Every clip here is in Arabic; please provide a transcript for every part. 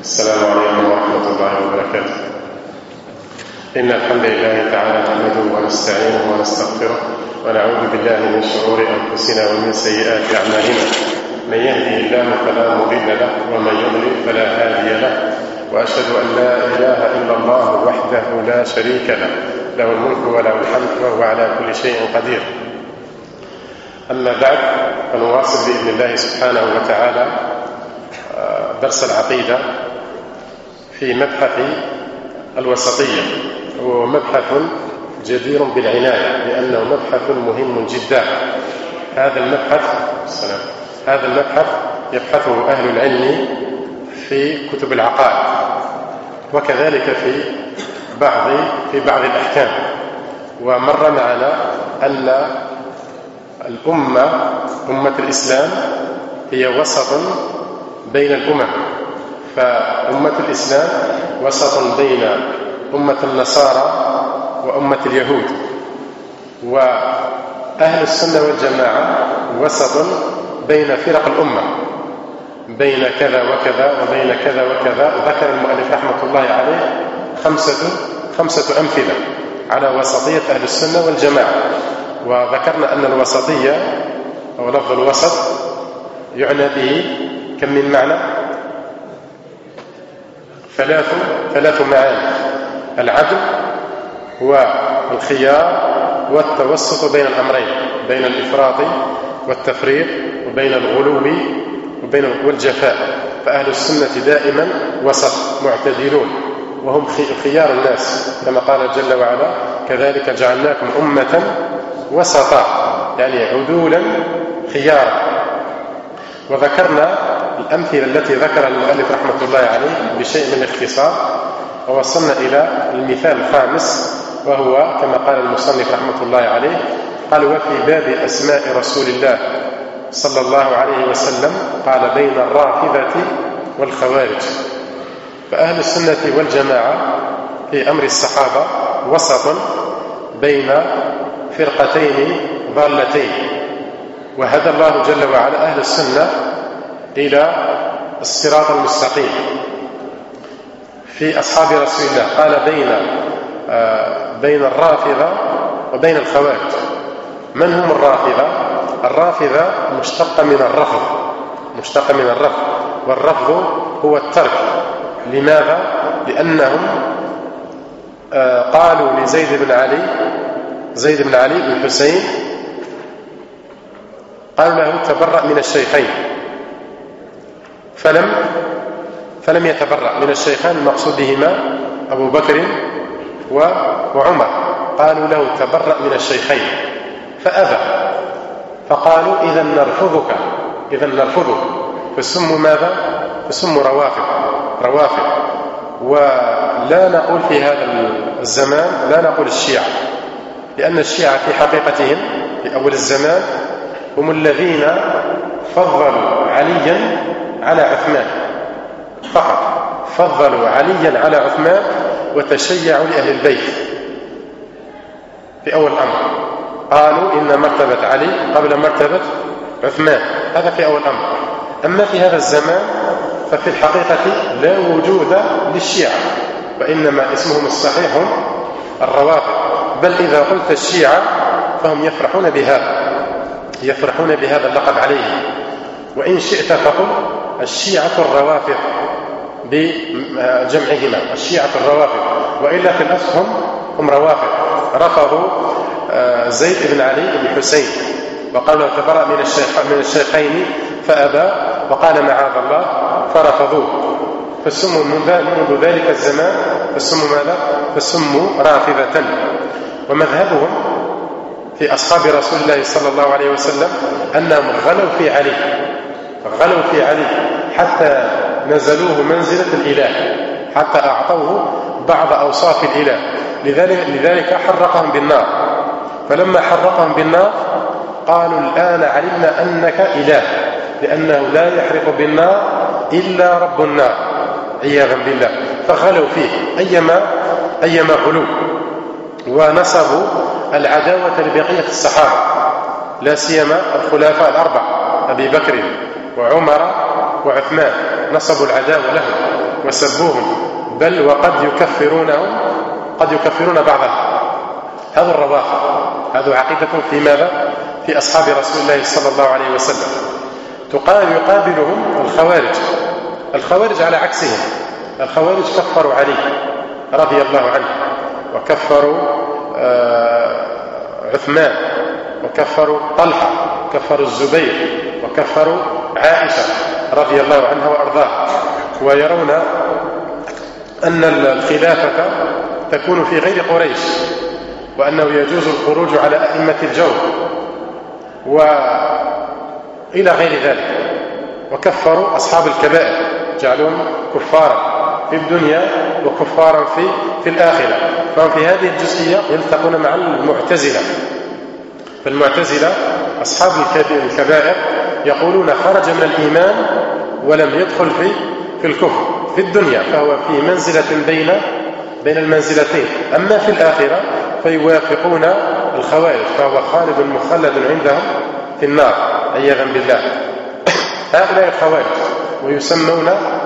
السلام عليكم ورحمة الله وبركاته. إن الحمد لله تعالى نحمده ونستعينه ونستغفره ونعوذ بالله من شرور أنفسنا ومن سيئات أعمالنا. من يهده الله فلا مضل له ومن يضلل فلا هادي له، وأشهد أن لا إله إلا الله وحده لا شريك له، له الملك وله الحمد وهو على كل شيء قدير. أما بعد، فنواصل بإذن الله سبحانه وتعالى درس العقيدة في مبحث الوسطية. هو مبحث جدير بالعناية لأنه مبحث مهم جدا. هذا المبحث يبحثه أهل العلم في كتب العقائد، وكذلك في بعض الأحكام. ومر معنا أن أمة الإسلام هي وسط بين الأمم، فأمة الإسلام وسط بين أمة النصارى وأمة اليهود، وأهل السنة والجماعة وسط بين فرق الأمة، بين كذا وكذا وبين كذا وكذا. ذكر المؤلف رحمة الله عليه خمسة أمثلة على وسطية أهل السنة والجماعة. وذكرنا أن الوسطية أو لفظ الوسط يعنى به كم من معنى؟ ثلاث معاني: العدل والخيار والتوسط بين الأمرين، بين الإفراط والتفريط وبين الغلو والجفاء. فأهل السنة دائما وسط معتدلون، وهم خيار الناس كما قال جل وعلا: كذلك جعلناكم أمة وسطا، يعني عدولا خيارا. وذكرنا الأمثلة التي ذكرها المؤلف رحمة الله عليه بشيء من الاختصار، ووصلنا إلى المثال الخامس، وهو كما قال المصنف رحمة الله عليه، قال: وفي باب أسماء رسول الله صلى الله عليه وسلم قال: بين الرافضة والخوارج. فأهل السنة والجماعة في أمر الصحابة وسط بين فرقتين ضالتين، وهدى الله جل وعلا أهل السنة إلى الصراط المستقيم. في أصحاب رسول الله قال: بين الرافضة وبين الخوارج. من هم الرافضة؟ الرافضة مشتقة من الرفض، والرفض هو الترك. لماذا؟ لأنهم قالوا لزيد بن علي بن الحسين، قالوا له: تبرأ من الشيخين، فلم يتبرأ من الشيخين المقصود بهما أبو بكر وعمر. قالوا له: تبرأ من الشيخين، فأبى، فقالوا: إذا نرفضك. فسموا ماذا؟ فسموا روافض. ولا نقول في هذا الزمان، لا نقول الشيعة، لأن الشيعة في حقيقتهم في أول الزمان هم الذين فضلوا عليا على عثمان فقط، فضلوا عليا على عثمان وتشيعوا لأهل البيت في أول الأمر. قالوا إن مرتبة علي قبل مرتبة عثمان، هذا في أول الأمر. أما في هذا الزمان ففي الحقيقة لا وجود للشيعة، وإنما اسمهم الصحيح هم الروافض. بل إذا قلت الشيعة فهم يفرحون بهذا اللقب عليه. وإن شئت فقل الشيعة الروافض بجمعهما، الشيعة الروافض، وإلا في الأصل هم روافض. رفضوا زيد بن علي بن الحسين وقالوا: تبرأ من الشيخين، فأبى وقال: معاذ الله، فرفضوه. فسموا منذ ذلك الزمان فسموا ماذا؟ فسموا رافضة. ومذهبهم في أصحاب رسول الله صلى الله عليه وسلم أنهم غلوا في علي حتى نزلوه منزلة الإله، حتى أعطوه بعض أوصاف الإله. لذلك حرقهم بالنار. فلما حرقهم بالنار قالوا: الآن علمنا أنك إله، لأنه لا يحرق بالنار إلا رب النار، عياذا بالله. فغلوا فيه أيما غلو، ونصبوا العداوة لبقية الصحابة، لا سيما الخلفاء الأربعة أبي بكر وعمر وعثمان، نصبوا العداوة لهم وسبوهم، بل وقد قد يكفرون بعضهم. هذا الروافض، هذا عقيدتهم في ماذا؟ في أصحاب رسول الله صلى الله عليه وسلم. يقابلهم الخوارج على عكسهم. الخوارج كفروا علي رضي الله عنه، وكفروا عثمان، وكفروا طلحة، وكفروا الزبير، وكفروا عائشة رضي الله عنها وأرضاها، ويرون أن الخلافة تكون في غير قريش، وأنه يجوز الخروج على أئمة الجور وإلى غير ذلك. وكفروا أصحاب الكبائر، جعلهم كفارا في الدنيا وكفارا في الآخرة. فهم في هذه الجزئية يلتقون مع المعتزلة. فالمعتزلة أصحاب الكبائر يقولون خرج من الإيمان ولم يدخل في الكفر في الدنيا، فهو في منزلة بين المنزلتين. أما في الآخرة فيوافقون الخوارج، فهو خالد مخلد عندهم في النار عياذا بالله. هؤلاء الخوارج ويسمون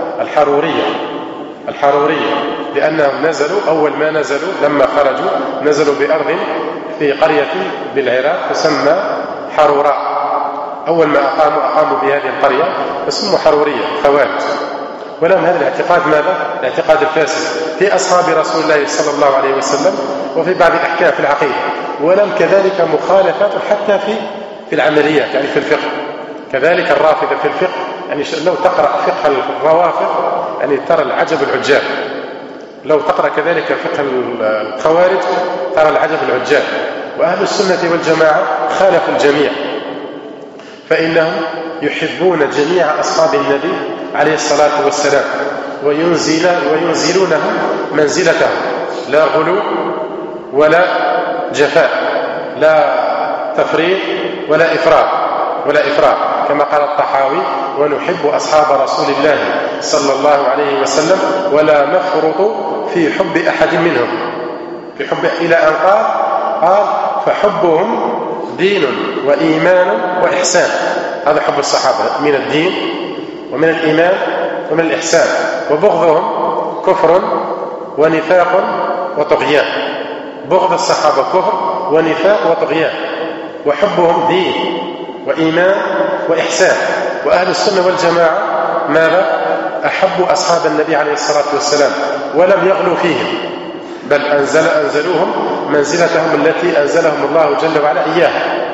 الحرورية لأنهم نزلوا أول ما نزلوا لما خرجوا نزلوا بأرض في قرية بالعراق تسمى حروراء. أول ما أقاموا بهذه القرية فسموا حرورية خوارج. ولهم هذا الاعتقاد ماذا؟ الاعتقاد الفاسد في أصحاب رسول الله صلى الله عليه وسلم وفي بعض الأحكام في العقيدة. ولم كذلك مخالفات حتى في العمليات، يعني في الفقه. كذلك الرافضة في الفقه، يعني لو تقرأ فقه الروافض يعني ترى العجب العجاب. لو تقرأ كذلك فقه الخوارج ترى العجب العجاب. وأهل السنة والجماعة خالفوا الجميع، فإنهم يحبون جميع أصحاب النبي عليه الصلاة والسلام وينزلونهم منزلتهم، لا غلو ولا جفاء، لا تفريط ولا إفراط كما قال الطحاوي: ونحب أصحاب رسول الله صلى الله عليه وسلم ولا نفرط في حب أحد منهم، في حب، إلى أن قال فحبهم دين وإيمان وإحسان. هذا حب الصحابة من الدين ومن الإيمان ومن الإحسان. وبغضهم كفر ونفاق وطغيان. بغض الصحابة كفر ونفاق وطغيان، وحبهم دين وإيمان وإحسان. وأهل السنة والجماعة ماذا؟ أحبوا أصحاب النبي عليه الصلاة والسلام ولم يغلوا فيهم، بل أنزلوهم منزلتهم التي أنزلهم الله جل وعلا إياها،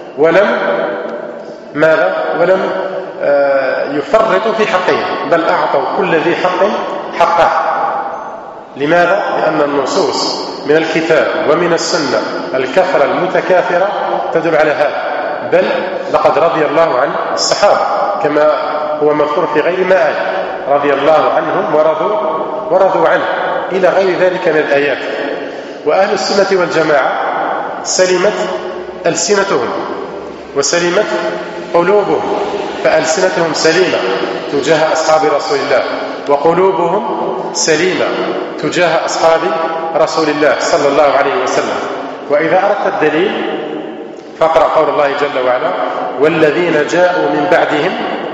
ولم يفرطوا في حقهم، بل أعطوا كل ذي حق حقه. لماذا؟ لأن النصوص من الكتاب ومن السنة الكثرة المتكاثرة تدل على هذا. بل لقد رضي الله عن الصحابة كما هو مذكور في غير ما آية: رضي الله عنهم ورضوا عنه، إلى غير ذلك من الآيات. وأهل السنة والجماعة سلمت ألسنتهم وسلمت قلوبهم، فألسنتهم سليمة تجاه أصحاب رسول الله، وقلوبهم سليمة تجاه أصحاب رسول الله صلى الله عليه وسلم. وإذا أردت الدليل فاقرأ قول الله جل وعلا: والذين جاءوا من بعدهم.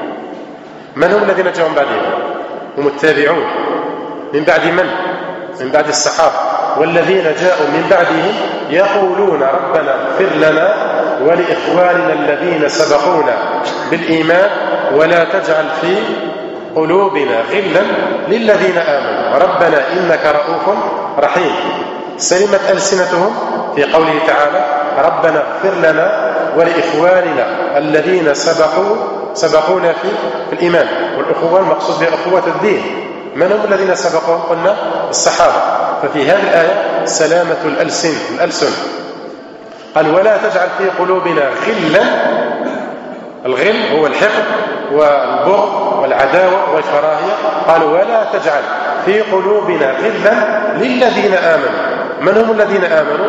من هم الذين جاءوا من بعدهم؟ هم التابعون. من بعد من؟ من بعد الصحابة. والذين جاءوا من بعدهم يقولون ربنا اغفر لنا ولإخواننا الذين سبقونا بالإيمان ولا تجعل في قلوبنا غلا للذين آمنوا ربنا إنك رؤوف رحيم. سلمت ألسنتهم في قوله تعالى: ربنا اغفر لنا ولإخواننا الذين سبقونا في الإيمان. والأخوة المقصود بها أخوة الدين. من هم الذين سبقوهم؟ قلنا الصحابة. ففي هذه الآية سلامة الألسن. قال: ولا تجعل في قلوبنا غلا. الغل هو الحقد والبغض والعداوة والكراهية. قال: ولا تجعل في قلوبنا غلا للذين آمنوا. من هم الذين آمنوا؟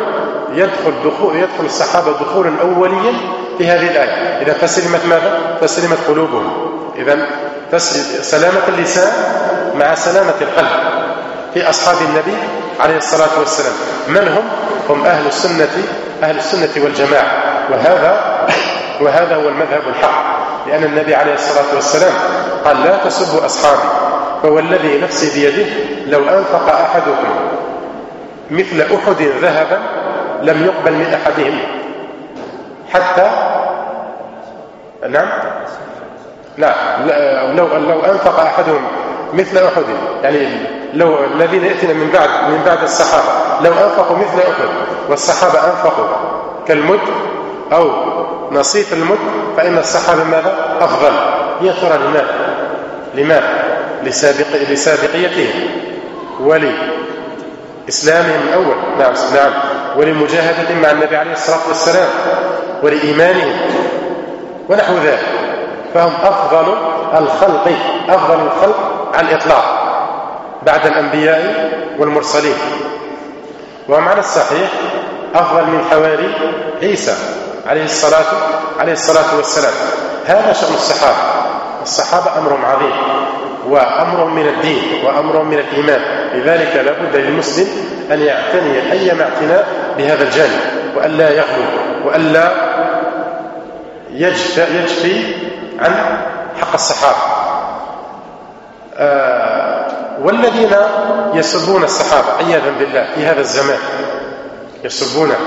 يدخل الصحابة دخولا أوليا في هذه الآية. إذا فسلمت ماذا؟ فسلمت قلوبهم. إذن سلامة اللسان مع سلامة القلب في أصحاب النبي عليه الصلاة والسلام. من هم؟ هم أهل السنة والجماعة. وهذا هو المذهب الحق، لأن النبي عليه الصلاة والسلام قال: لا تسبوا أصحابي فوالذي نفسي بيده لو أنفق أحدكم مثل أحد ذهبا لم يقبل من أحدهم حتى نعم لا لو أنفق أحدهم مثل أحد، يعني لو الذين يأتينا من بعد الصحابة لو أنفقوا مثل أحد والصحابة أنفقوا كالمد أو نصيف المد فإن الصحابة ماذا أفضل. يا ترى لماذا؟ لسابقيتهم ولإسلامهم الأول، نعم، ولمجاهدتهم مع النبي عليه الصلاة والسلام ولإيمانهم ونحو ذلك، فهم أفضل الخلق على الإطلاق بعد الأنبياء والمرسلين، ومعنى الصحيح أفضل من حواري عيسى عليه الصلاة والسلام. هذا شأن الصحابة أمرهم عظيم وأمرهم من الدين وأمرهم من الإيمان، لذلك لابد للمسلم أن يعتني أيما اعتناء بهذا الجانب وألا يغلو وألا يجفي عن حق الصحابة. والذين يسبون الصحابة عياذا بالله في هذا الزمان يسبونه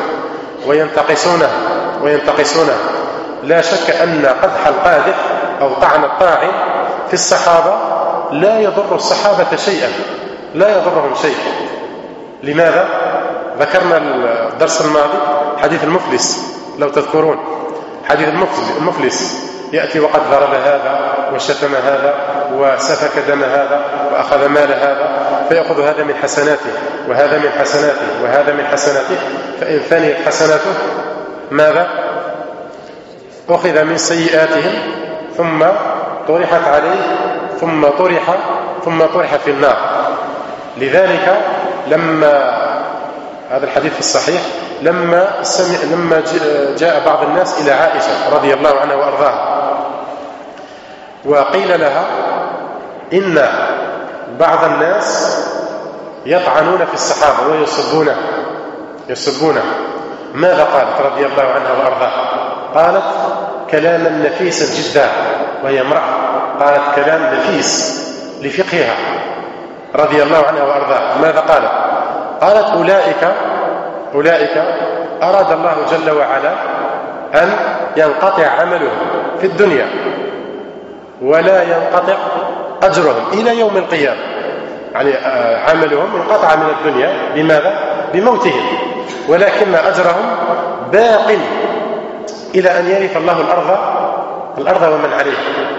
وينتقصونه لا شك أن قدح القادح أو طعن الطاعن في الصحابة لا يضر الصحابة شيئا، لا يضرهم شيء. لماذا؟ ذكرنا الدرس الماضي حديث المفلس، لو تذكرون حديث المفلس يأتي وقد ضرب هذا وشتم هذا وسفك دم هذا وأخذ مال هذا، فيأخذ هذا من حسناته وهذا من حسناته وهذا من حسناته، فإن ثنيت حسناته ماذا؟ أخذ من سيئاتهم ثم طرحت عليه ثم طرح في النار. لذلك لما هذا الحديث في الصحيح لما جاء بعض الناس إلى عائشة رضي الله عنها وأرضاها وقيل لها إن بعض الناس يطعنون في الصحابة ويسبونه، ماذا قالت رضي الله عنها وأرضاها؟ قالت كلاما نفيسا جدا، وهي امرأة قالت كلام نفيس لفقهها رضي الله عنها وأرضاها. ماذا قالت؟ قالت أولئك أراد الله جل وعلا أن ينقطع عملهم في الدنيا ولا ينقطع أجرهم إلى يوم القيامة، يعني عملهم انقطع من الدنيا بماذا؟ بموتهم، ولكن أجرهم باق إلى أن يرث الله الأرض ومن عليها.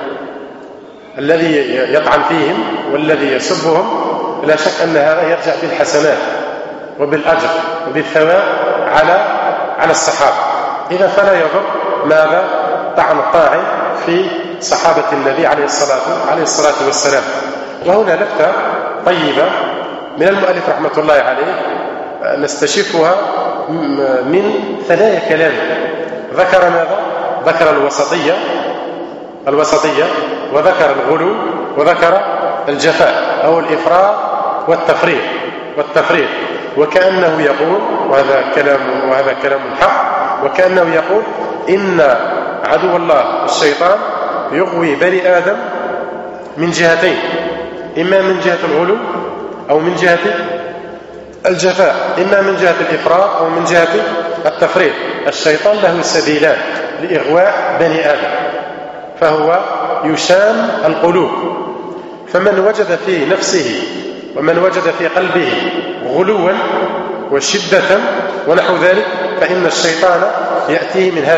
الذي يطعن فيهم والذي يسبهم لا شك أن هذا يرجع بالحسنات وبالأجر وبالثواب على الصحابة. إذا فلا يضر ماذا؟ طعن الطاعن في صحابة النبي عليه الصلاة والسلام. وهنا لفتة طيبة من المؤلف رحمة الله عليه نستشفها من ثنايا كلامه. ذكر ماذا؟ ذكر الوسطية وذكر الغلو وذكر الجفاء أو الإفراط والتفريط، وكأنه يقول وهذا كلام حق، وكأنه يقول إن عدو الله الشيطان يغوي بني آدم من جهتين، إما من جهة الغلو أو من جهة الجفاء، إما من جهة الإفراط أو من جهة التفريط. الشيطان له سبيلان لإغواء بني آدم، فهو يشام القلوب، فمن وجد في نفسه ومن وجد في قلبه غلوا وشدة ونحو ذلك فإن الشيطان يأتيه من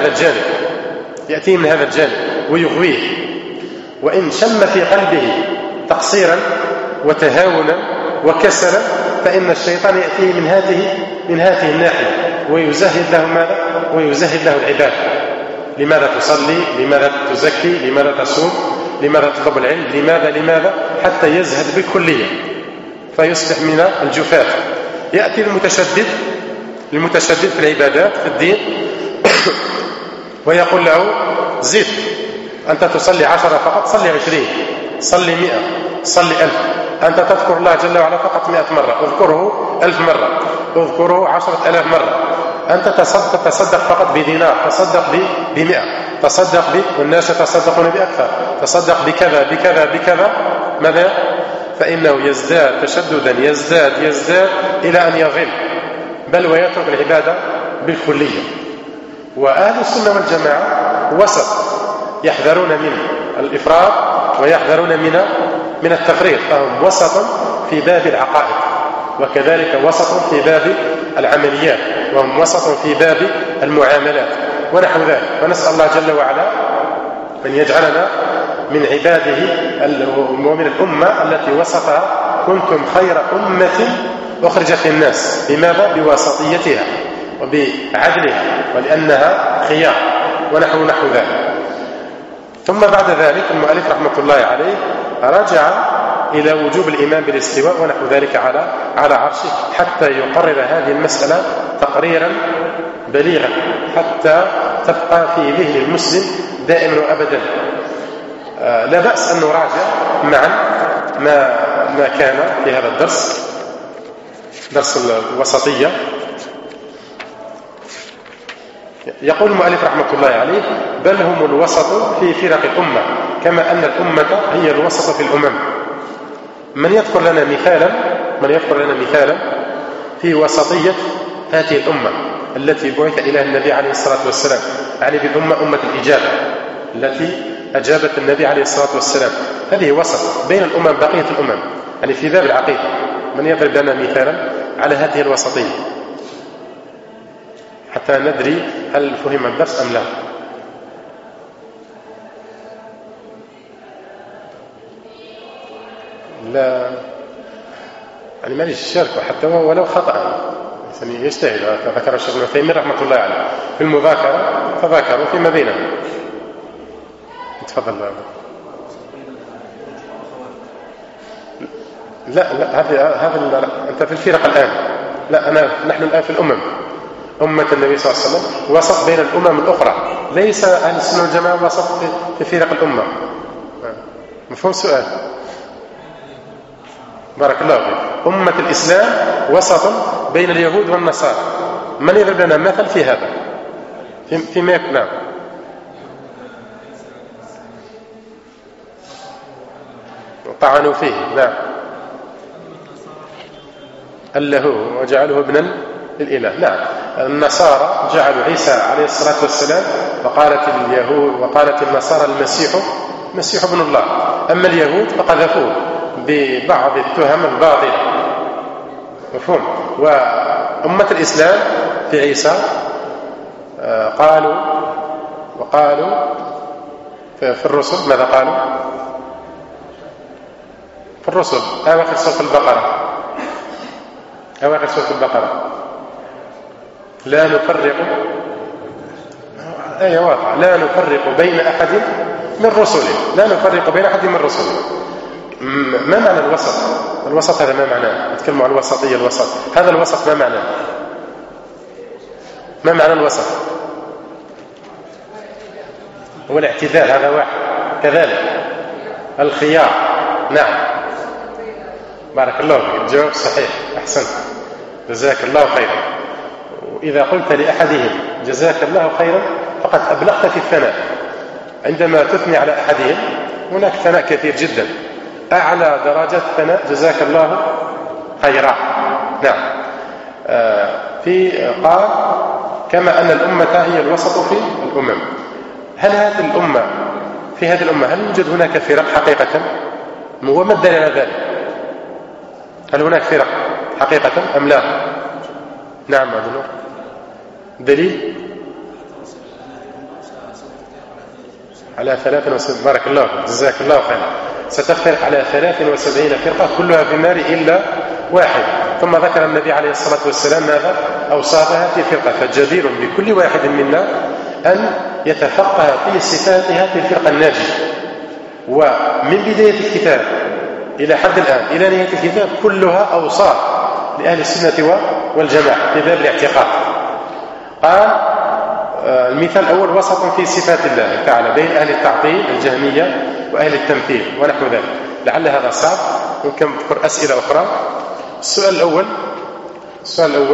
هذا الجانب ويغويه. وإن شم في قلبه تقصيرا وتهاونا وكسلا فإن الشيطان يأتيه من هذه الناحية ويزهد له ماذا؟ ويزهد له العبادة. لماذا تصلي؟ لماذا تزكي؟ لماذا تصوم؟ لماذا تطلب العلم؟ لماذا؟ حتى يزهد بالكلية فيصبح من الجفاة. يأتي المتشدد في العبادات في الدين ويقول له زد، أنت تصلي 10 فقط، صلي 20، صلي 100، صلي 1000. أنت تذكر الله جل وعلا فقط 100 مرة، اذكره 1000 مرة، اذكره 10,000 مرة. أنت تصدق فقط بدينار، تصدق ب100، تصدق والناس يتصدقون بأكثر، تصدق بكذا. ماذا؟ فإنه يزداد تشددا، يزداد إلى أن يضل بل ويترك العبادة بالكلية. وأهل السنة والجماعة وسط، يحذرون من الإفراط ويحذرون من التفريط، فهم وسط في باب العقائد، وكذلك وسط في باب العمليات، وهم وسط في باب المعاملات ونحو ذلك. ونسأل الله جل وعلا أن يجعلنا من عباده ومن الأمة التي وسطها كنتم خير أمة أخرجت للناس. بماذا؟ بوسطيتها وبعدلها، ولأنها خيار ونحو ذلك. ثم بعد ذلك المؤلف رحمة الله عليه رجع إلى وجوب الإيمان بالاستواء ونحو ذلك على عرشه، حتى يقرر هذه المسألة تقريرا بليغا حتى تبقى في ذهن المسلم دائما وأبدا. لا بأس أن نراجع معا ما كان في هذا الدرس، درس الوسطية. يقول المؤلف رحمة الله عليه: بل هم الوسط في فرق الأمة، كما أن الأمة هي الوسط في الأمم. من يذكر لنا مثالا في وسطية هذه الأمة التي بعث إليها النبي عليه الصلاة والسلام، يعني بالأمة أمة الإجابة التي أجابت النبي عليه الصلاة والسلام، هذه وسط بين الأمم بقية الأمم، يعني في باب العقيدة. من يضرب لنا مثالا على هذه الوسطية حتى ندري هل فهم الدرس أم لا؟ لا، يعني ما ليش الشركة حتى ولو خطأ، يعني يجتهد. ذكر الشيخ ابن عثيمين رحمة الله عليه في المذاكرة فذكروا فيما بينهم. تفضل. لا هذا أنت في الفرق الآن. لا، نحن الآن في الأمم. أمة النبي صلى الله عليه وسلم وسط بين الأمم الأخرى، ليس أهل السنة والجماعة وسط في فرق الأمة. مفهوم السؤال؟ بارك الله فيك. أمة الإسلام وسط بين اليهود والنصارى. من يضرب لنا مثل في هذا؟ فيما يكون؟ نعم. طعنوا فيه. نعم. أله وجعله ابنا للإله. نعم. النصارى جعلوا عيسى عليه الصلاة والسلام، وقالت النصارى المسيح ابن الله. أما اليهود فقذفوه ببعض التهم الباطلة. مفهوم؟ وأمة الإسلام في عيسى وقالوا في الرسل ماذا قالوا؟ في الرسل أواخر سورة البقرة لا نفرق، آية واضحة، لا نفرق بين أحد من رسله. ما معنى الوسط؟ الوسط هذا ما معناه؟ نتكلم عن الوسطية. الوسط هذا الوسط ما معناه؟ ما معنى الوسط؟ هو الاعتدال، هذا واحد. كذلك الخيار. نعم، بارك الله فيك، الجواب صحيح، أحسنت، جزاك الله خيرا. وإذا قلت لأحدهم جزاك الله خيرا فقد أبلغت في الثناء. عندما تثني على أحدهم هناك ثناء كثير جدا، أعلى درجات الثناء جزاك الله خيرا. نعم. قال كما أن الأمة هي الوسط في الأمم. هل في هذه الأمة هل يوجد هناك فرق حقيقة؟ وما الدليل على ذلك؟ هل هناك فرق حقيقة أم لا؟ نعم. معذور. دليل على 73. بارك الله فيك، جزاك الله خيرا. ستفترق على 73 فرقة كلها في النار إلا واحد. ثم ذكر النبي عليه الصلاة والسلام ماذا؟ أوصاف هذه الفرقة. فجدير بكل واحد منا أن يتفقه في صفات هذه الفرقة الناجية. ومن بداية الكتاب إلى حد الآن إلى نهاية الكتاب كلها أوصاف لأهل السنة والجماعة في باب الاعتقاد. قال المثال الأول وسط في صفات الله تعالى بين أهل التعطيل الجهمية وأهل التمثيل ونحو ذلك. لعل هذا صعب، ممكن نذكر أسئلة أخرى. السؤال الأول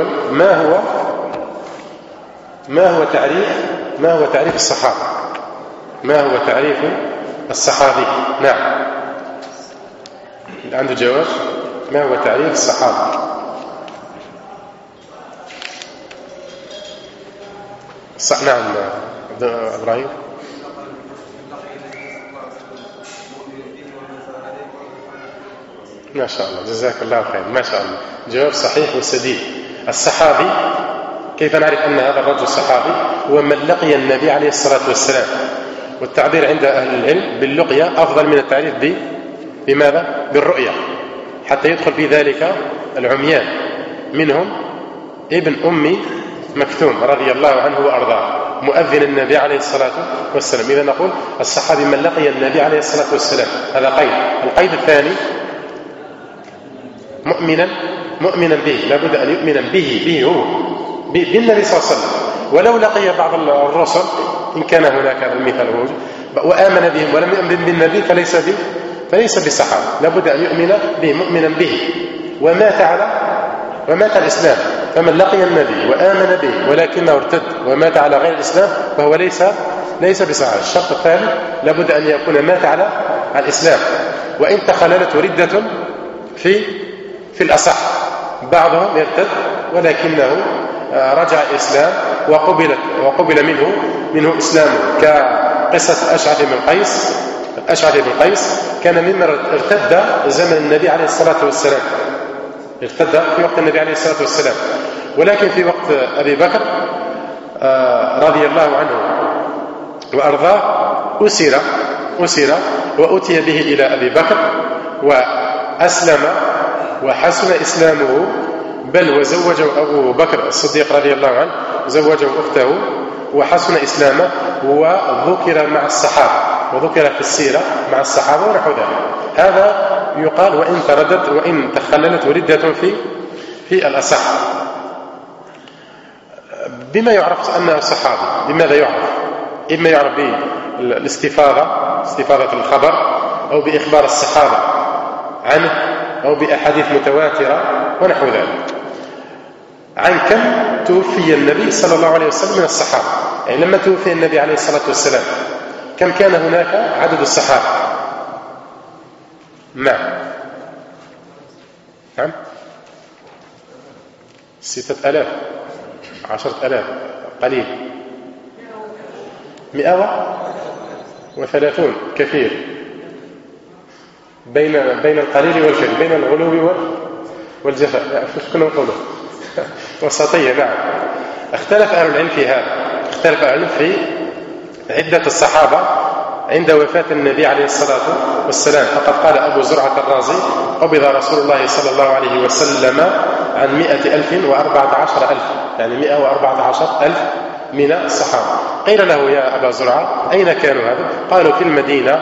ما هو تعريف الصحابة؟ ما هو تعريف الصحابي؟ نعم. عنده جواب. ما هو تعريف الصحابة؟ نعم إبراهيم. ما شاء الله، جزاك الله خير، ما شاء الله، جواب صحيح وسديد. الصحابي، كيف نعرف أن هذا الرجل صحابي؟ هو من لقي النبي عليه الصلاة والسلام. والتعبير عند أهل العلم باللقية أفضل من التعريف بماذا؟ بالرؤية، حتى يدخل في ذلك العميان، منهم ابن أم مكتوم رضي الله عنه وأرضاه، مؤذن النبي عليه الصلاة والسلام. إذا نقول الصحابي من لقي النبي عليه الصلاة والسلام، هذا قيد. القيد الثاني مؤمنا به، لابد أن يؤمن به هو بالنبي صلى الله عليه وسلم، ولو لقي بعض الرسل إن كان هناك المثال وآمن بهم ولم يؤمن بالنبي فليس بصحابي، لابد أن يؤمن به مؤمنا به ومات الإسلام. فمن لقي النبي وآمن به ولكنه ارتد ومات على غير الإسلام فهو ليس بصحابي. الشرط الثالث لابد أن يكون مات على الإسلام، وإن تخللته ردة في الأصح، بعضهم يرتد ولكنه رجع الإسلام وقبل منه إسلامه، كقصة الأشعث بن قيس كان ممن ارتد زمن النبي عليه الصلاة والسلام، ارتد في وقت النبي عليه الصلاة والسلام، ولكن في وقت أبي بكر رضي الله عنه وأرضاه أسر وأتي به إلى أبي بكر وأسلم وحسن إسلامه، بل وزوجه أبو بكر الصديق رضي الله عنه، زوجه أخته وحسن إسلامه، وذكر مع الصحابة وذكر في السيرة مع الصحابة ونحو ذلك. هذا يقال وإن تردت وإن تخللت ردة في الأصح. بما يعرف أنه صحابي؟ بماذا يعرف؟ إما يعرف بالاستفاضة الخبر، أو بإخبار الصحابة عنه، أو بأحاديث متواترة ونحو ذلك. عن كم توفي النبي صلى الله عليه وسلم من الصحابة؟ يعني لما توفي النبي عليه الصلاة والسلام كم كان هناك عدد الصحابة؟ نعم 6000 10,000 قليل 130 كثير، بين القليل والكثير، بين الغلو والجفاء، شو كنا نقوله؟ وسطية. نعم. اختلف أهل العلم في هذا، اختلف أهل العلم في عدة الصحابة عند وفاة النبي عليه الصلاة والسلام. فقد قال أبو زرعة الرازي: قبض رسول الله صلى الله عليه وسلم عن 114,000، يعني 114,000 من الصحابة. قيل له: يا أبا زرعة أين كانوا هذا؟ قالوا: في المدينة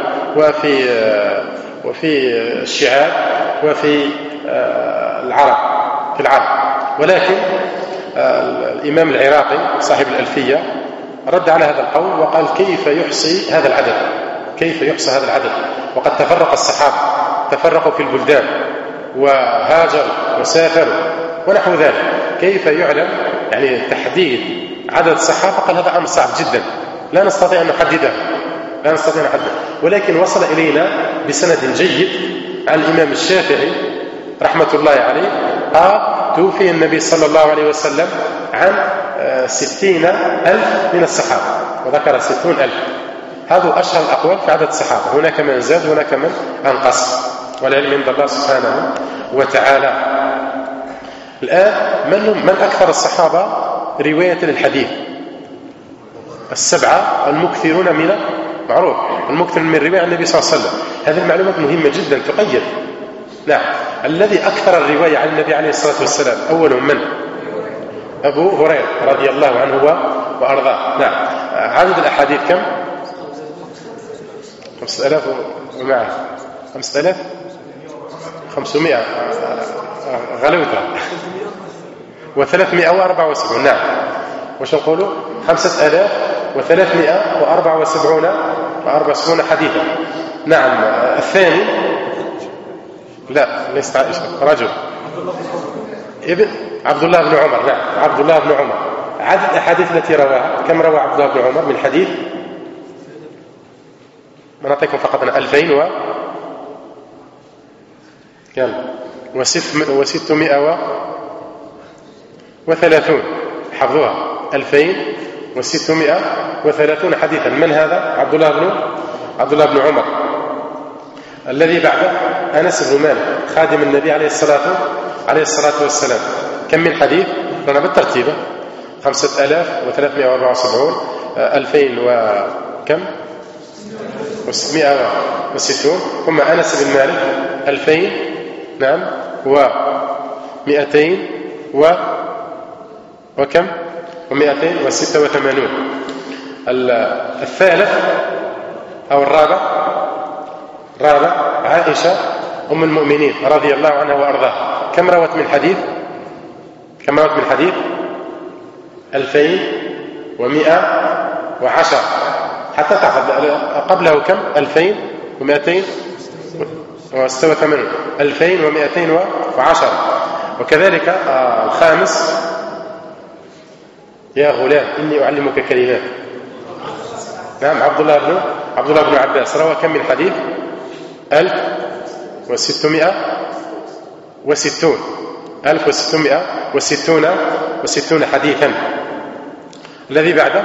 وفي الشعاب وفي العرب. ولكن الإمام العراقي صاحب الألفية رد على هذا القول وقال: كيف يحصي هذا العدد؟ وقد تفرق الصحابة، تفرقوا في البلدان وهاجروا وسافروا ونحو ذلك، كيف يعلم يعني تحديد عدد الصحابة؟ قال: هذا أمر صعب جدا، لا نستطيع أن نحدده. ولكن وصل إلينا بسند جيد عن الإمام الشافعي رحمة الله عليه قال: توفي النبي صلى الله عليه وسلم عن 60,000 من الصحابة، وذكر 60,000. هذا أشهر الأقوال في عدد الصحابة، هناك من زاد هناك من أنقص، والعلم عند الله سبحانه وتعالى. الآن من أكثر الصحابة رواية للحديث؟ 7 المكثرون من معروف، المكثر من رواية النبي صلى الله عليه وسلم. هذه المعلومات مهمة جدا تقيد. نعم. الذي أكثر الرواية عن النبي عليه الصلاة والسلام أولهم من؟ أبو هريرة رضي الله عنه وأرضاه. نعم. عدد الأحاديث كم؟ 5,000 ومعه 5,500 غلوتها و374. نعم. وش نقولوا؟ 5,374 حديثا. نعم. الثاني لا ليس عائشة، رجل ابن عبد الله بن عمر. نعم. عبد الله بن عمر. عدد الأحاديث التي رواها كم؟ روى عبد الله بن عمر من حديث؟ نعطيكم فقط 2000 يلا 630 حفظوها 2630 حديثا. من هذا؟ عبد الله بن عمر. الذي بعده أنس بن مالك خادم النبي عليه الصلاة والسلام. كم من حديث؟ لنا بالترتيب 5374 2000 وكم و660. ثم أنس بن مالك 2000 نعم و200 وكم و286. الثالث أو الرابع عائشة أم المؤمنين رضي الله عنها وأرضاها. كم روت من حديث 2110 حتى تأخذ قبله كم 2286 2210. وكذلك الخامس يا غلام إني أعلمك كلمات. نعم عبد الله بن عباس روى كم من حديث 1660 حديثا. الذي بعده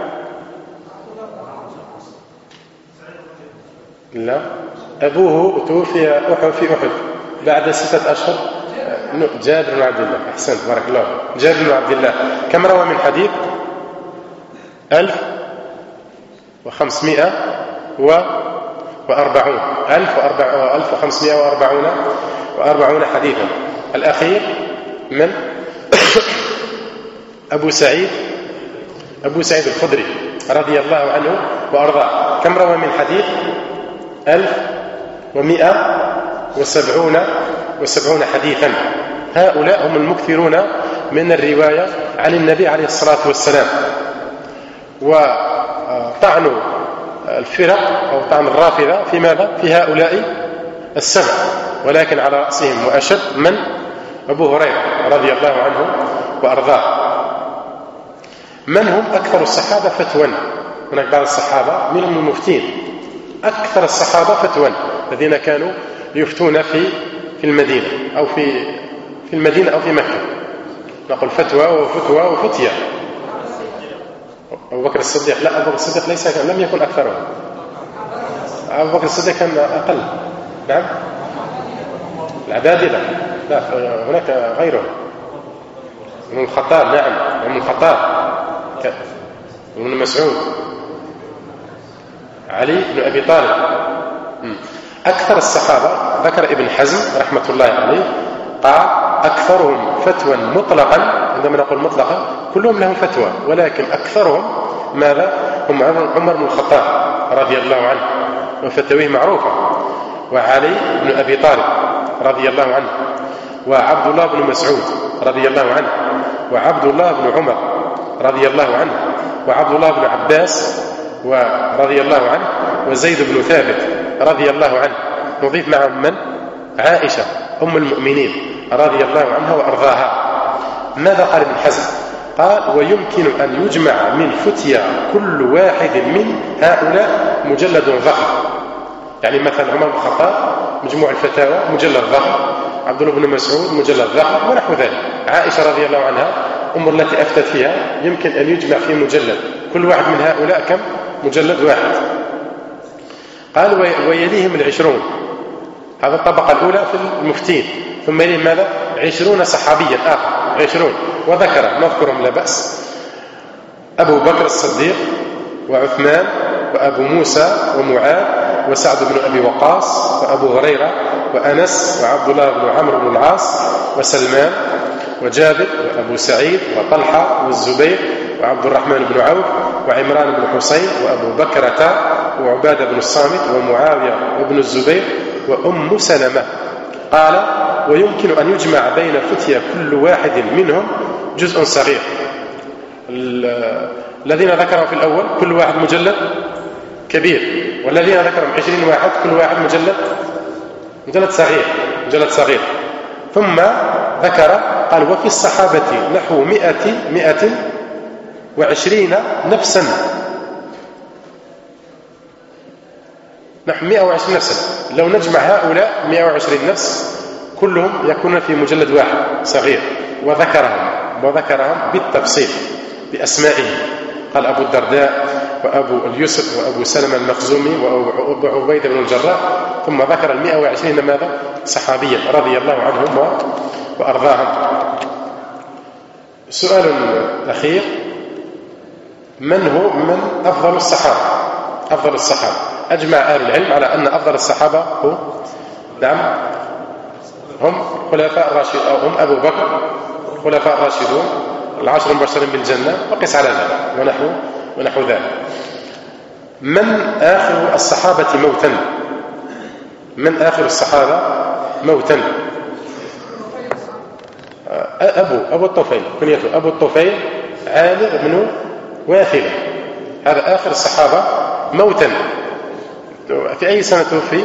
لا أبوه توفي في أحد بعد 6 أشهر. جابر بن عبد الله. أحسنت بارك الله. جابر بن عبد الله كم روى من حديث 1540 حديثا. الأخير من أبو سعيد الخدري رضي الله عنه وأرضاه. كم روى من حديث 1170 حديثا. هؤلاء هم المكثرون من الرواية عن النبي عليه الصلاة والسلام. وطعن الفرق أو طعن الرافضة في ماذا؟ في هؤلاء 7، ولكن على رأسهم وأشد من أبو هريرة رضي الله عنه وأرضاه. من هم أكثر الصحابة فتوى؟ هناك بعض الصحابة منهم المفتين. أكثر الصحابة فتوى الذين كانوا يفتون في المدينة أو في المدينة أو في مكة. نقول فتوى وفتية. أبو بكر الصديق لا، أبو بكر الصديق لم يكن أكثرهم. أبو بكر الصديق كان أقل. نعم العبادلة لا، هناك غيره. ابن الخطاب. نعم ابن الخطاب، ابن مسعود، علي بن أبي طالب. أكثر الصحابة ذكر ابن حزم رحمة الله عليه قال أكثرهم فتوى مطلقا. عندما نقول مطلقا كلهم لهم فتوى، ولكن أكثرهم ماذا؟ هم عمر بن الخطاب رضي الله عنه وفتويه معروفة، وعلي بن أبي طالب رضي الله عنه، وعبد الله بن مسعود رضي الله عنه، وعبد الله بن عمر رضي الله عنه، وعبد الله بن عباس رضي الله عنه، وزيد بن ثابت رضي الله عنه. نضيف معهم من؟ عائشة أم المؤمنين رضي الله عنها وأرضاها. ماذا قال ابن حزم؟ قال ويمكن أن يجمع من فتيا كل واحد من هؤلاء مجلد ضخم. يعني مثلا عمر بن الخطاب مجموع الفتاوى مجلد ضخم، عبد الله بن مسعود مجلد ضخم ونحو ذلك. عائشة رضي الله عنها أم التي أفتت فيها يمكن أن يجمع في مجلد، كل واحد من هؤلاء كم؟ مجلد واحد. قال ويليهم 20. هذا الطبقة الأولى في المفتين. ثم يليهم ماذا؟ 20 صحابيا آخر 20، وذكر نذكرهم لا بأس: أبو بكر الصديق، وعثمان، وأبو موسى، ومعاذ، وسعد بن أبي وقاص، وأبو هريرة، وأنس، وعبد الله بن عمرو بن العاص، وسلمان، وجابر، وأبو سعيد، وطلحة، والزبير، وعبد الرحمن بن عوف، وعمران بن حسين، وأبو بكرة، وعبادة بن الصامت، ومعاوية وابن الزبير، وأم سلمة. قال ويمكن أن يجمع بين فتيا كل واحد منهم جزء صغير. الذين ذكروا في الأول كل واحد مجلد كبير، والذين ذكروا 20 واحد كل واحد مجلد صغير. ثم ذكر قال وفي الصحابة نحو 120 نفسا، نحو 120 نفسا. لو نجمع هؤلاء 120 نفس كلهم يكونون في مجلد واحد صغير، وذكرهم بالتفصيل بأسمائهم. قال أبو الدرداء وأبو اليسر وأبو سلمة المخزومي وأبو عبيدة بن الجراح، ثم ذكر 120 ماذا؟ صحابيا رضي الله عنهم وأرضاهم. سؤال أخير: من أفضل الصحابة؟ أجمع أهل العلم على أن أفضل الصحابة هم خلفاء الراشدون، أو هم أبو بكر خلفاء الراشدون العشر المبشرين بالجنة، وقس على ذلك ونحو ذلك. من آخر الصحابة موتا؟ أبو الطفيل، كنيته أبو الطفيل عامر بن واثلة، هذا آخر الصحابة موتا. في أي سنة توفي؟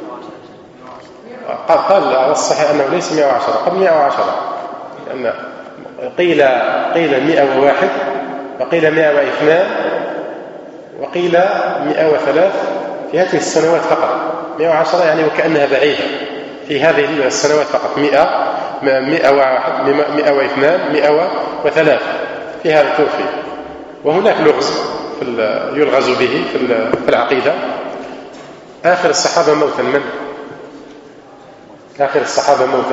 قال الصحيح أنه ليس 110، قبل 110، لأن قيل 101 وقيل 102 وقيل 103 في هذه السنوات فقط. 110 يعني وكأنها بعيدة، في هذه السنوات فقط. 101 102 103 في هذا توفي. وهناك لغز يلغز به في العقيدة. آخر الصحابة موتا من؟ آخر الصحابة موتا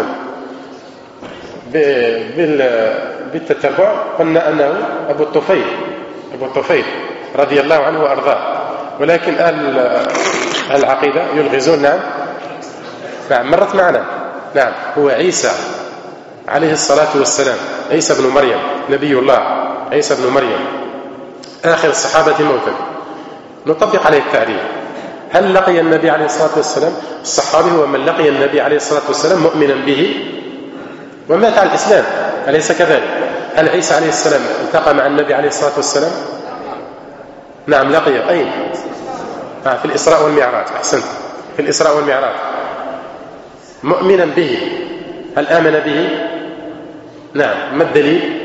بالتتبع قلنا أنه أبو الطفيل رضي الله عنه وأرضاه. ولكن أهل العقيدة يلغزون. نعم مرت معنا. نعم هو عيسى عليه الصلاة والسلام، عيسى بن مريم، نبي الله عيسى بن مريم آخر الصحابة موتا. نطبق عليه التعريف: هل لقي النبي عليه الصلاة والسلام؟ الصحابي هو من لقي النبي عليه الصلاة والسلام مؤمنا به ومات على الإسلام، أليس كذلك؟ هل عيسى عليه السلام التقى مع النبي عليه الصلاة والسلام؟ نعم لقي. أين؟ في الإسراء والمعراج. أحسنت، في الإسراء والمعراج. مؤمنا به، هل آمن به؟ نعم. ما الدليل؟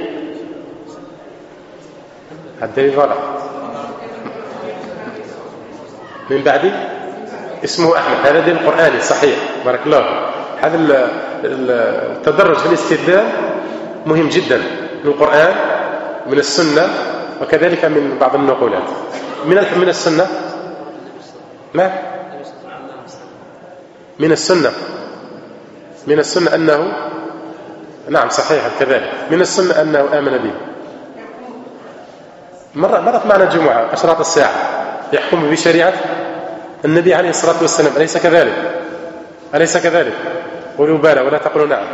الدليل غلط. من بعد اسمه أحمد، هذا دليل قرآني صحيح، بارك الله. هذا التدرج في الاستدلال مهم جدا، من القرآن من السنة وكذلك من بعض النقولات. من السنة ما؟ من السنة أنه نعم صحيح كذلك، من السنة أنه آمن به. مرت معنا الجمعة أشراط الساعة يحكم بشريعة النبي عليه الصلاة والسلام، أليس كذلك؟ قولوا بلى ولا تقولوا نعم.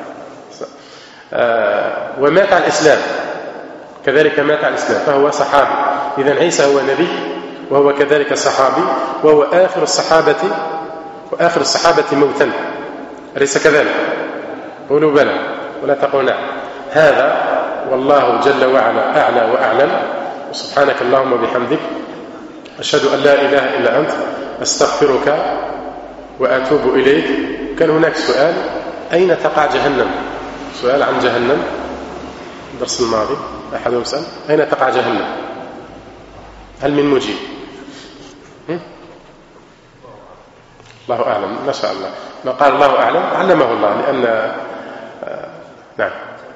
ومات على الإسلام كذلك، مات على الإسلام فهو صحابي. إذن عيسى هو نبي وهو كذلك صحابي، وهو آخر الصحابة موتا، أليس كذلك؟ قولوا بلى ولا تقولوا نعم. هذا والله جل وعلا أعلى وأعلم. وسبحانك اللهم وبحمدك، أشهد أن لا إله إلا أنت، أستغفرك وأتوب إليك. كان هناك سؤال: أين تقع جهنم؟ سؤال عن جهنم الدرس الماضي، أحد يسأل أين تقع جهنم؟ هل من مجيب؟ الله أعلم، ما شاء الله. ما قال الله أعلم علمه الله، لأن نعم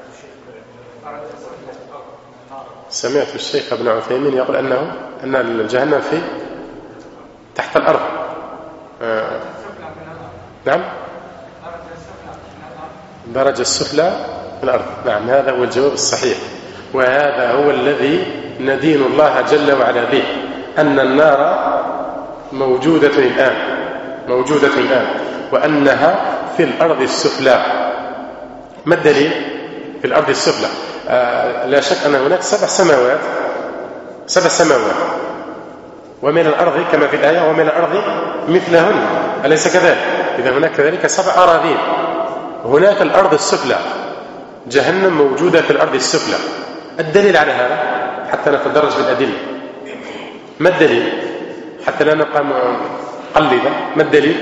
سمعت الشيخ ابن عثيمين يقول أن الجهنم في تحت الأرض. نعم درجة السفلى في الأرض. نعم هذا هو الجواب الصحيح، وهذا هو الذي ندين الله جل وعلا به، أن النار موجودة الآن وأنها في الأرض السفلى. ما الدليل؟ في الأرض السفلى لا شك أن هناك 7 سماوات، ومن الأرض كما في الآية ومن الأرض مثلهن، أليس كذلك؟ إذا هناك كذلك 7 أراضين. هناك الأرض السفلى، جهنم موجودة في الأرض السفلى. الدليل على هذا حتى نتدرج في الأدلة. ما الدليل؟ حتى لا نبقى مقلدا. ما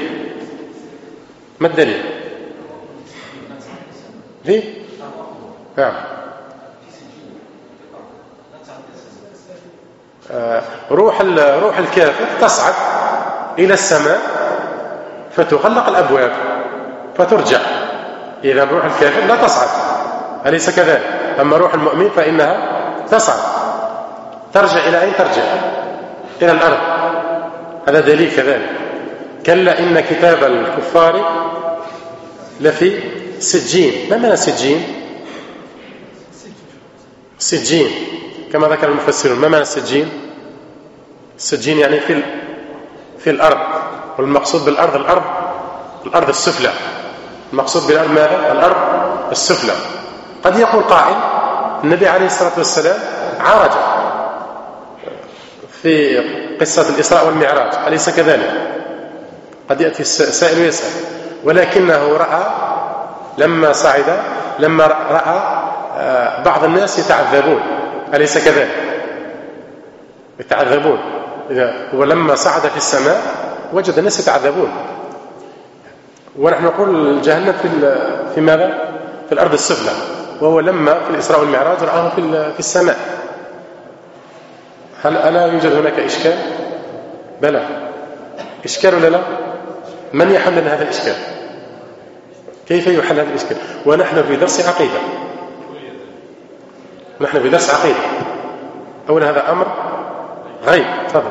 الدليل؟ في نعم روح الكافر تصعد إلى السماء فتغلق الأبواب فترجع إذا روح الكافر لا تصعد، أليس كذلك؟ أما روح المؤمن فإنها تصعد، ترجع إلى أين ترجع؟ إلى الأرض. هذا دليل كذلك. كلا إن كتاب الكفار لفي سجين. ما معنى سجين؟ سجين كما ذكر المفسرون. ما معنى السجين؟ السجين يعني في الأرض، والمقصود بالأرض الأرض السفلى. المقصود بالأرض ماذا؟ الأرض السفلى. قد يقول قائل النبي عليه الصلاة والسلام عرج في قصة الإسراء والمعراج، أليس كذلك؟ قد يأتي السائل ويسأل، ولكنه رأى لما رأى بعض الناس يتعذبون، أليس كذلك؟ يتعذبون. ولما صعد في السماء وجد الناس يتعذبون، ونحن نقول جهنم في ماذا؟ في الأرض السفلى، وهو لما في الإسراء والمعراج رآه في السماء. هل ألا يوجد هناك إشكال؟ بلى، إشكال ولا لا؟ من يحل لنا هذا الإشكال؟ كيف يحل هذا الإشكال ونحن في درس عقيدة؟ نحن في درس عقيدة. أولا هذا أمر غيب. تفضل.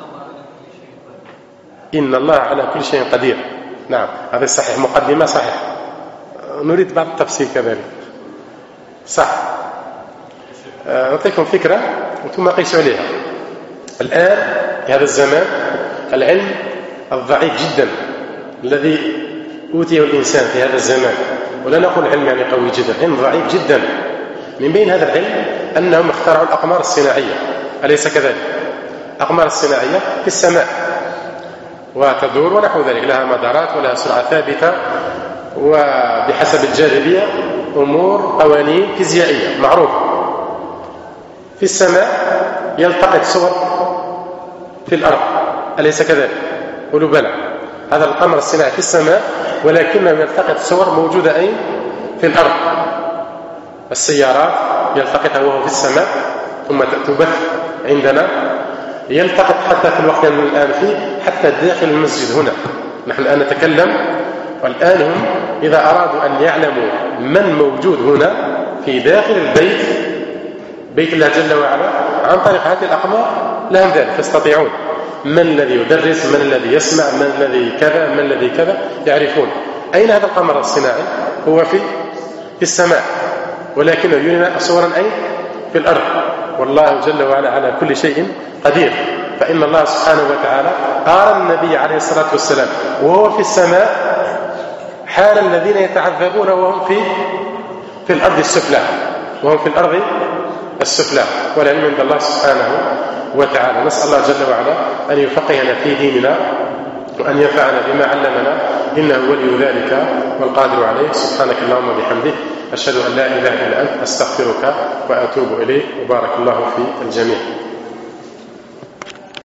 إن الله على كل شيء قدير. نعم، هذا صحيح، مقدمة صحيح. نريد بعض التفصيل كذلك. صح. أعطيكم فكرة وثم قيسوا عليها. الآن في هذا الزمان العلم الضعيف جدا الذي أوتيه الإنسان في هذا الزمان، ولا نقول علم يعني قوي جدا، علم ضعيف جدا. من بين هذا العلم أنهم اخترعوا الأقمار الصناعية، أليس كذلك؟ الأقمار الصناعية في السماء وتدور ونحو ذلك، لها مدارات ولها سرعة ثابتة، وبحسب الجاذبية أمور قوانين فيزيائية معروفة. في السماء يلتقط صور في الأرض، أليس كذلك؟ قولوا بلى. هذا القمر الصناعي في السماء، ولكنه يلتقط صور موجودة أين؟ في الأرض. السيارات يلتقطها وهو في السماء ثم تبث عندنا، يلتقط حتى في الوقت الآن فيه حتى داخل المسجد هنا. نحن الآن نتكلم، والآن هم إذا أرادوا أن يعلموا من موجود هنا في داخل البيت، بيت الله جل وعلا، عن طريق هذه الأقمار لهم ذلك، فاستطيعون من الذي يدرس، من الذي يسمع، من الذي كذا، من الذي كذا، يعرفون. أين هذا القمر الصناعي؟ هو في السماء، ولكنه يرينا صورا أين؟ في الأرض. والله جل وعلا على كل شيء قدير. فإن الله سبحانه وتعالى أرى النبي عليه الصلاة والسلام وهو في السماء حال الذين يتعذبون وهم في الأرض السفلى، وهم في الأرض السفلى، والعلم عند الله سبحانه وتعالى. نسأل الله جل وعلا أن يفقهنا في ديننا وأن ينفعنا بما علمنا، إنه ولي ذلك والقادر عليه. سبحانك اللهم وبحمدك، أشهد أن لا إله إلا أنت، أستغفرك وأتوب إليك، وبارك الله في الجميع.